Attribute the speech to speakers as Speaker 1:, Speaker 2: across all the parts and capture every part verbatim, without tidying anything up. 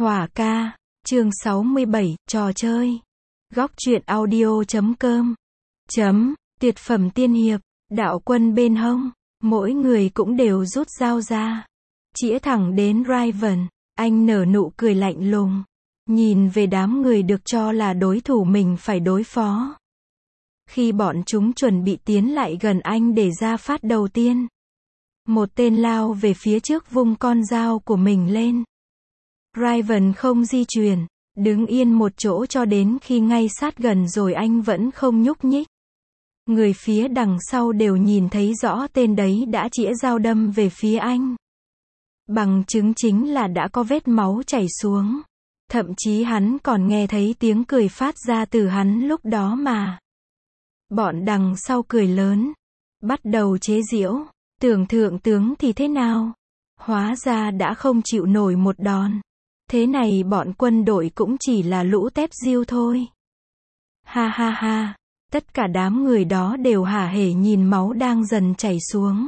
Speaker 1: Hỏa ca, chương sáu mươi bảy, trò chơi. Góc truyện audio chấm com. Chấm, tuyệt phẩm tiên hiệp, đạo quân bên hông, mỗi người cũng đều rút dao ra. Chĩa thẳng đến Raven, anh nở nụ cười lạnh lùng. Nhìn về đám người được cho là đối thủ mình phải đối phó. Khi bọn chúng chuẩn bị tiến lại gần anh để ra phát đầu tiên. Một tên lao về phía trước vung con dao của mình lên. Raven không di chuyển, đứng yên một chỗ cho đến khi ngay sát gần rồi anh vẫn không nhúc nhích. Người phía đằng sau đều nhìn thấy rõ tên đấy đã chĩa dao đâm về phía anh. Bằng chứng chính là đã có vết máu chảy xuống. Thậm chí hắn còn nghe thấy tiếng cười phát ra từ hắn lúc đó mà. Bọn đằng sau cười lớn, bắt đầu chế giễu, tưởng thượng tướng thì thế nào? Hóa ra đã không chịu nổi một đòn. Thế này bọn quân đội cũng chỉ là lũ tép diêu thôi. Ha ha ha, tất cả đám người đó đều hả hể nhìn máu đang dần chảy xuống.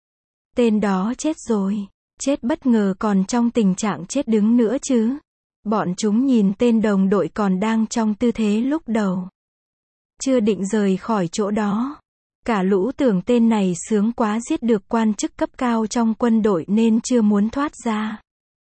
Speaker 1: Tên đó chết rồi, chết bất ngờ còn trong tình trạng chết đứng nữa chứ. Bọn chúng nhìn tên đồng đội còn đang trong tư thế lúc đầu. Chưa định rời khỏi chỗ đó. Cả lũ tưởng tên này sướng quá giết được quan chức cấp cao trong quân đội nên chưa muốn thoát ra.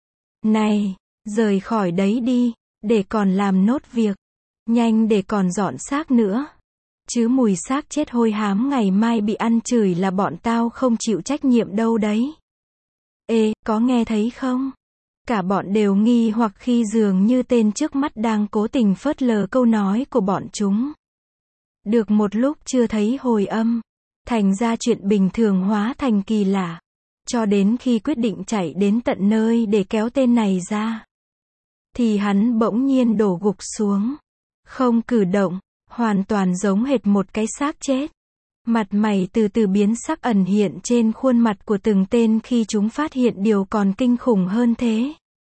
Speaker 1: Này, rời khỏi đấy đi, để còn làm nốt việc. Nhanh để còn dọn xác nữa. Chứ mùi xác chết hôi hám ngày mai bị ăn chửi là bọn tao không chịu trách nhiệm đâu đấy. Ê, có nghe thấy không? Cả bọn đều nghi hoặc khi dường như tên trước mắt đang cố tình phớt lờ câu nói của bọn chúng. Được một lúc chưa thấy hồi âm. Thành ra chuyện bình thường hóa thành kỳ lạ. Cho đến khi quyết định chạy đến tận nơi để kéo tên này ra. Thì hắn bỗng nhiên đổ gục xuống. Không cử động, hoàn toàn giống hệt một cái xác chết. Mặt mày từ từ biến sắc ẩn hiện trên khuôn mặt của từng tên khi chúng phát hiện điều còn kinh khủng hơn thế.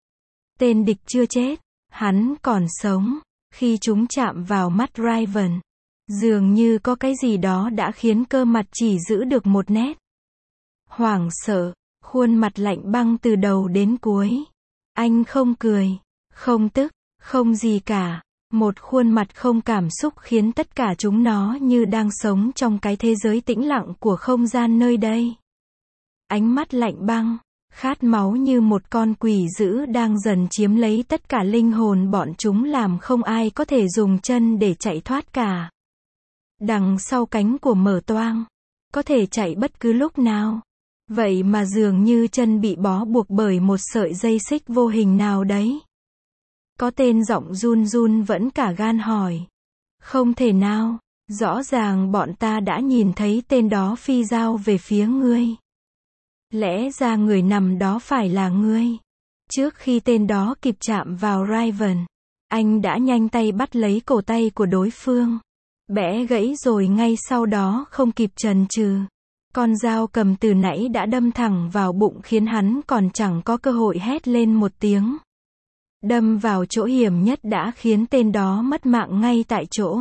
Speaker 1: Tên địch chưa chết, hắn còn sống. Khi chúng chạm vào mắt Raven, dường như có cái gì đó đã khiến cơ mặt chỉ giữ được một nét. Hoảng sợ, khuôn mặt lạnh băng từ đầu đến cuối. Anh không cười, không tức, không gì cả. Một khuôn mặt không cảm xúc khiến tất cả chúng nó như đang sống trong cái thế giới tĩnh lặng của không gian nơi đây. Ánh mắt lạnh băng, khát máu như một con quỷ dữ đang dần chiếm lấy tất cả linh hồn bọn chúng làm không ai có thể dùng chân để chạy thoát cả. Đằng sau cánh của mở toang, có thể chạy bất cứ lúc nào. Vậy mà dường như chân bị bó buộc bởi một sợi dây xích vô hình nào đấy. Có tên giọng run run vẫn cả gan hỏi. Không thể nào, rõ ràng bọn ta đã nhìn thấy tên đó phi dao về phía ngươi. Lẽ ra người nằm đó phải là ngươi. Trước khi tên đó kịp chạm vào Raven, anh đã nhanh tay bắt lấy cổ tay của đối phương. Bẻ gãy rồi ngay sau đó không kịp chần chừ. Con dao cầm từ nãy đã đâm thẳng vào bụng khiến hắn còn chẳng có cơ hội hét lên một tiếng. Đâm vào chỗ hiểm nhất đã khiến tên đó mất mạng ngay tại chỗ.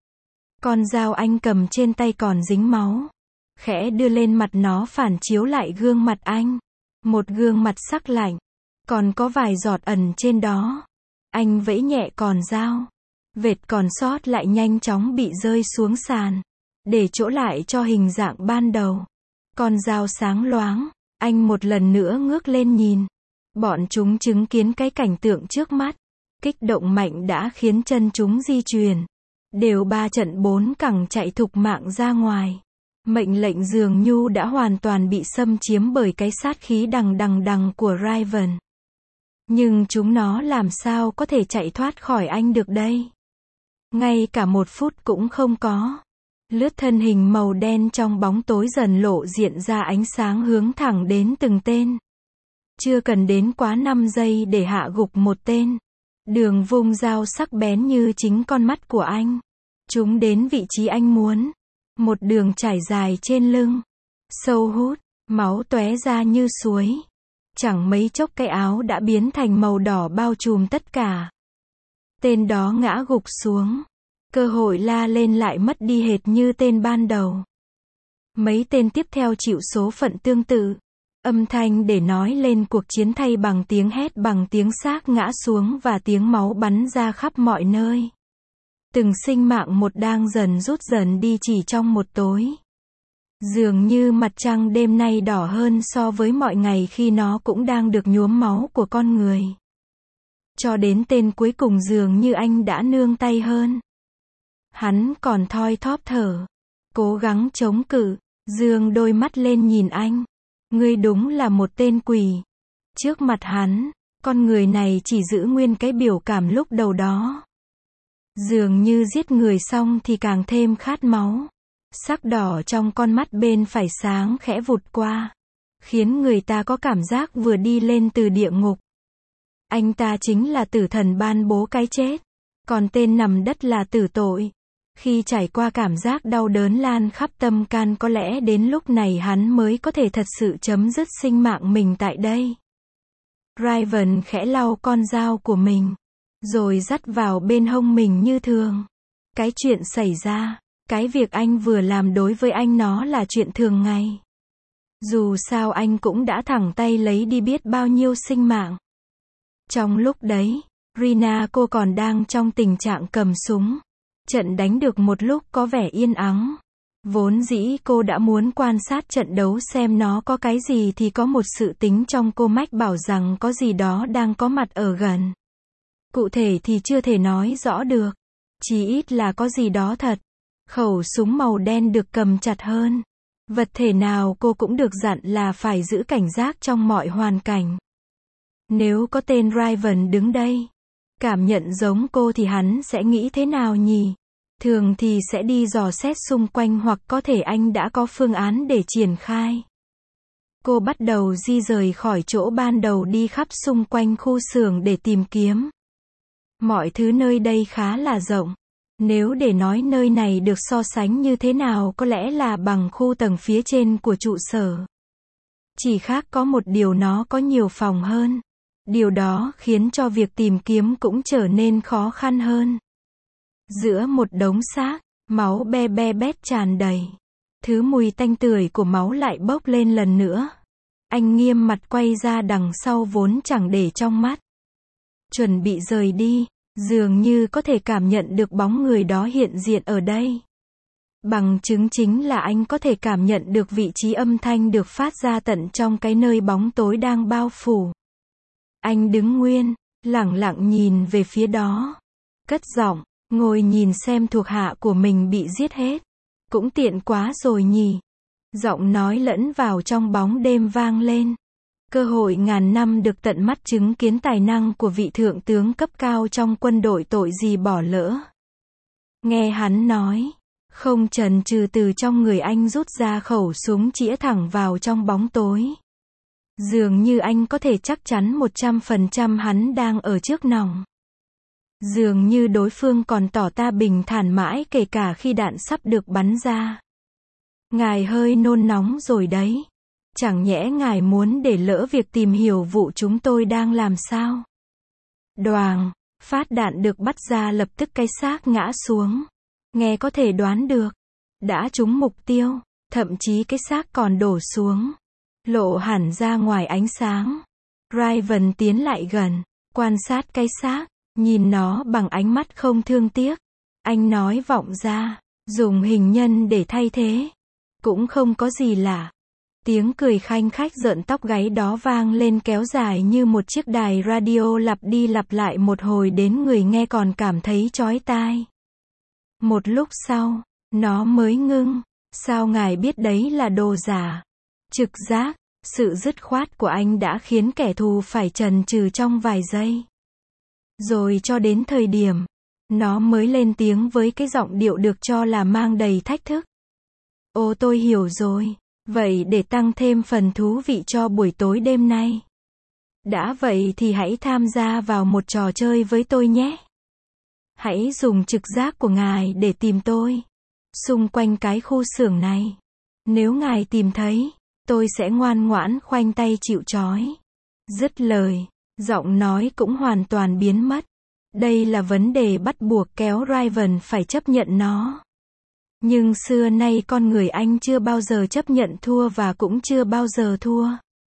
Speaker 1: Con dao anh cầm trên tay còn dính máu. Khẽ đưa lên mặt nó phản chiếu lại gương mặt anh. Một gương mặt sắc lạnh. Còn có vài giọt ẩn trên đó. Anh vẫy nhẹ con dao. Vệt còn sót lại nhanh chóng bị rơi xuống sàn. Để chỗ lại cho hình dạng ban đầu. Con dao sáng loáng. Anh một lần nữa ngước lên nhìn. Bọn chúng chứng kiến cái cảnh tượng trước mắt. Kích động mạnh đã khiến chân chúng di chuyển. Đều ba trận bốn cẳng chạy thục mạng ra ngoài. Mệnh lệnh dường như đã hoàn toàn bị xâm chiếm bởi cái sát khí đằng đằng đằng của Raven. Nhưng chúng nó làm sao có thể chạy thoát khỏi anh được đây? Ngay cả một phút cũng không có. Lướt thân hình màu đen trong bóng tối dần lộ diện ra ánh sáng hướng thẳng đến từng tên. Chưa cần đến quá năm giây để hạ gục một tên. Đường vung dao sắc bén như chính con mắt của anh. Chúng đến vị trí anh muốn. Một đường trải dài trên lưng. Sâu hút, máu tóe ra như suối. Chẳng mấy chốc cái áo đã biến thành màu đỏ bao trùm tất cả. Tên đó ngã gục xuống. Cơ hội la lên lại mất đi hệt như tên ban đầu. Mấy tên tiếp theo chịu số phận tương tự. Âm thanh để nói lên cuộc chiến thay bằng tiếng hét, bằng tiếng xác ngã xuống và tiếng máu bắn ra khắp mọi nơi. Từng sinh mạng một đang dần rút dần đi chỉ trong một tối. Dường như mặt trăng đêm nay đỏ hơn so với mọi ngày khi nó cũng đang được nhuốm máu của con người. Cho đến tên cuối cùng dường như anh đã nương tay hơn. Hắn còn thoi thóp thở, cố gắng chống cự, dương đôi mắt lên nhìn anh. Ngươi đúng là một tên quỷ. Trước mặt hắn, con người này chỉ giữ nguyên cái biểu cảm lúc đầu đó. Dường như giết người xong thì càng thêm khát máu. Sắc đỏ trong con mắt bên phải sáng khẽ vụt qua, khiến người ta có cảm giác vừa đi lên từ địa ngục. Anh ta chính là tử thần ban bố cái chết, còn tên nằm đất là tử tội. Khi trải qua cảm giác đau đớn lan khắp tâm can, có lẽ đến lúc này hắn mới có thể thật sự chấm dứt sinh mạng mình tại đây. Raven khẽ lau con dao của mình, rồi dắt vào bên hông mình như thường. Cái chuyện xảy ra, cái việc anh vừa làm đối với anh nó là chuyện thường ngày. Dù sao anh cũng đã thẳng tay lấy đi biết bao nhiêu sinh mạng. Trong lúc đấy, Rina cô còn đang trong tình trạng cầm súng. Trận đánh được một lúc có vẻ yên ắng. Vốn dĩ cô đã muốn quan sát trận đấu xem nó có cái gì, thì có một sự tính trong cô mách bảo rằng có gì đó đang có mặt ở gần. Cụ thể thì chưa thể nói rõ được. Chí ít là có gì đó thật. Khẩu súng màu đen được cầm chặt hơn. Vật thể nào cô cũng được dặn là phải giữ cảnh giác trong mọi hoàn cảnh. Nếu có tên Raven đứng đây, cảm nhận giống cô thì hắn sẽ nghĩ thế nào nhỉ? Thường thì sẽ đi dò xét xung quanh, hoặc có thể anh đã có phương án để triển khai. Cô bắt đầu di rời khỏi chỗ ban đầu, đi khắp xung quanh khu xưởng để tìm kiếm. Mọi thứ nơi đây khá là rộng. Nếu để nói nơi này được so sánh như thế nào, có lẽ là bằng khu tầng phía trên của trụ sở. Chỉ khác có một điều, nó có nhiều phòng hơn. Điều đó khiến cho việc tìm kiếm cũng trở nên khó khăn hơn. Giữa một đống xác, máu be be bét tràn đầy. Thứ mùi tanh tưởi của máu lại bốc lên lần nữa. Anh nghiêm mặt quay ra đằng sau vốn chẳng để trong mắt. Chuẩn bị rời đi, dường như có thể cảm nhận được bóng người đó hiện diện ở đây. Bằng chứng chính là anh có thể cảm nhận được vị trí âm thanh được phát ra tận trong cái nơi bóng tối đang bao phủ. Anh đứng nguyên, lẳng lặng nhìn về phía đó. Cất giọng, ngồi nhìn xem thuộc hạ của mình bị giết hết. Cũng tiện quá rồi nhỉ. Giọng nói lẫn vào trong bóng đêm vang lên. Cơ hội ngàn năm được tận mắt chứng kiến tài năng của vị thượng tướng cấp cao trong quân đội, tội gì bỏ lỡ. Nghe hắn nói, không chần chừ từ trong người anh rút ra khẩu súng chĩa thẳng vào trong bóng tối. Dường như anh có thể chắc chắn một trăm phần trăm hắn đang ở trước nòng. Dường như đối phương còn tỏ ta bình thản mãi kể cả khi đạn sắp được bắn ra. Ngài hơi nôn nóng rồi đấy. Chẳng nhẽ ngài muốn để lỡ việc tìm hiểu vụ chúng tôi đang làm sao? Đoàng, phát đạn được bắt ra, lập tức cái xác ngã xuống. Nghe có thể đoán được. Đã trúng mục tiêu, thậm chí cái xác còn đổ xuống. Lộ hẳn ra ngoài ánh sáng. Raven tiến lại gần, quan sát cái xác, nhìn nó bằng ánh mắt không thương tiếc. Anh nói vọng ra, dùng hình nhân để thay thế. Cũng không có gì lạ. Tiếng cười khanh khách rợn tóc gáy đó vang lên kéo dài như một chiếc đài radio lặp đi lặp lại một hồi đến người nghe còn cảm thấy chói tai. Một lúc sau, nó mới ngưng. Sao ngài biết đấy là đồ giả? Trực giác, sự dứt khoát của anh đã khiến kẻ thù phải chần chừ trong vài giây. Rồi cho đến thời điểm, nó mới lên tiếng với cái giọng điệu được cho là mang đầy thách thức. Ồ, tôi hiểu rồi. Vậy để tăng thêm phần thú vị cho buổi tối đêm nay. Đã vậy thì hãy tham gia vào một trò chơi với tôi nhé. Hãy dùng trực giác của ngài để tìm tôi. Xung quanh cái khu xưởng này. Nếu ngài tìm thấy, tôi sẽ ngoan ngoãn khoanh tay chịu trói. Dứt lời, giọng nói cũng hoàn toàn biến mất. Đây là vấn đề bắt buộc kéo Raven phải chấp nhận nó. Nhưng xưa nay con người anh chưa bao giờ chấp nhận thua và cũng chưa bao giờ thua.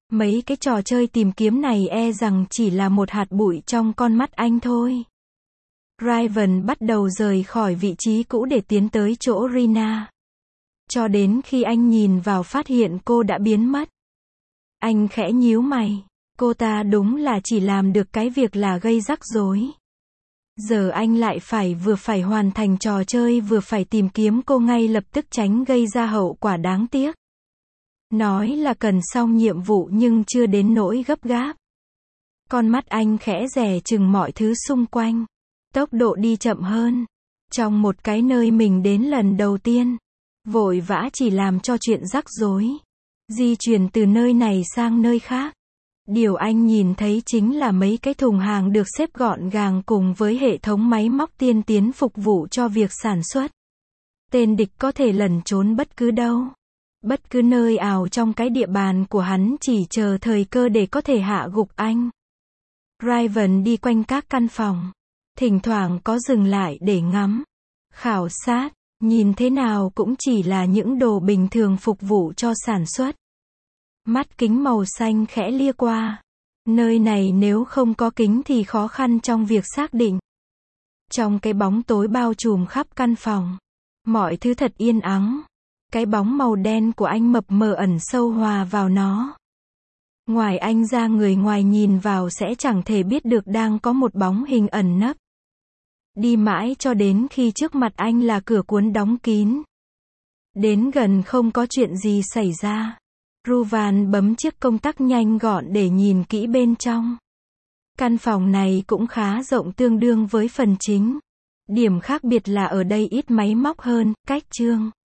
Speaker 1: Mấy cái trò chơi tìm kiếm này e rằng chỉ là một hạt bụi trong con mắt anh thôi. Raven bắt đầu rời khỏi vị trí cũ để tiến tới chỗ Rina. Cho đến khi anh nhìn vào phát hiện cô đã biến mất. Anh khẽ nhíu mày. Cô ta đúng là chỉ làm được cái việc là gây rắc rối. Giờ anh lại phải vừa phải hoàn thành trò chơi vừa phải tìm kiếm cô ngay lập tức tránh gây ra hậu quả đáng tiếc. Nói là cần xong nhiệm vụ nhưng chưa đến nỗi gấp gáp. Con mắt anh khẽ dè chừng mọi thứ xung quanh. Tốc độ đi chậm hơn. Trong một cái nơi mình đến lần đầu tiên. Vội vã chỉ làm cho chuyện rắc rối. Di chuyển từ nơi này sang nơi khác. Điều anh nhìn thấy chính là mấy cái thùng hàng được xếp gọn gàng cùng với hệ thống máy móc tiên tiến phục vụ cho việc sản xuất. Tên địch có thể lẩn trốn bất cứ đâu. Bất cứ nơi ảo trong cái địa bàn của hắn chỉ chờ thời cơ để có thể hạ gục anh. Raven đi quanh các căn phòng. Thỉnh thoảng có dừng lại để ngắm. Khảo sát. Nhìn thế nào cũng chỉ là những đồ bình thường phục vụ cho sản xuất. Mắt kính màu xanh khẽ lia qua. Nơi này nếu không có kính thì khó khăn trong việc xác định. Trong cái bóng tối bao trùm khắp căn phòng. Mọi thứ thật yên ắng. Cái bóng màu đen của anh mập mờ ẩn sâu hòa vào nó. Ngoài anh ra người ngoài nhìn vào sẽ chẳng thể biết được đang có một bóng hình ẩn nấp. Đi mãi cho đến khi trước mặt anh là cửa cuốn đóng kín. Đến gần không có chuyện gì xảy ra. Ruvan bấm chiếc công tắc nhanh gọn để nhìn kỹ bên trong. Căn phòng này cũng khá rộng tương đương với phần chính. Điểm khác biệt là ở đây ít máy móc hơn, cách chương.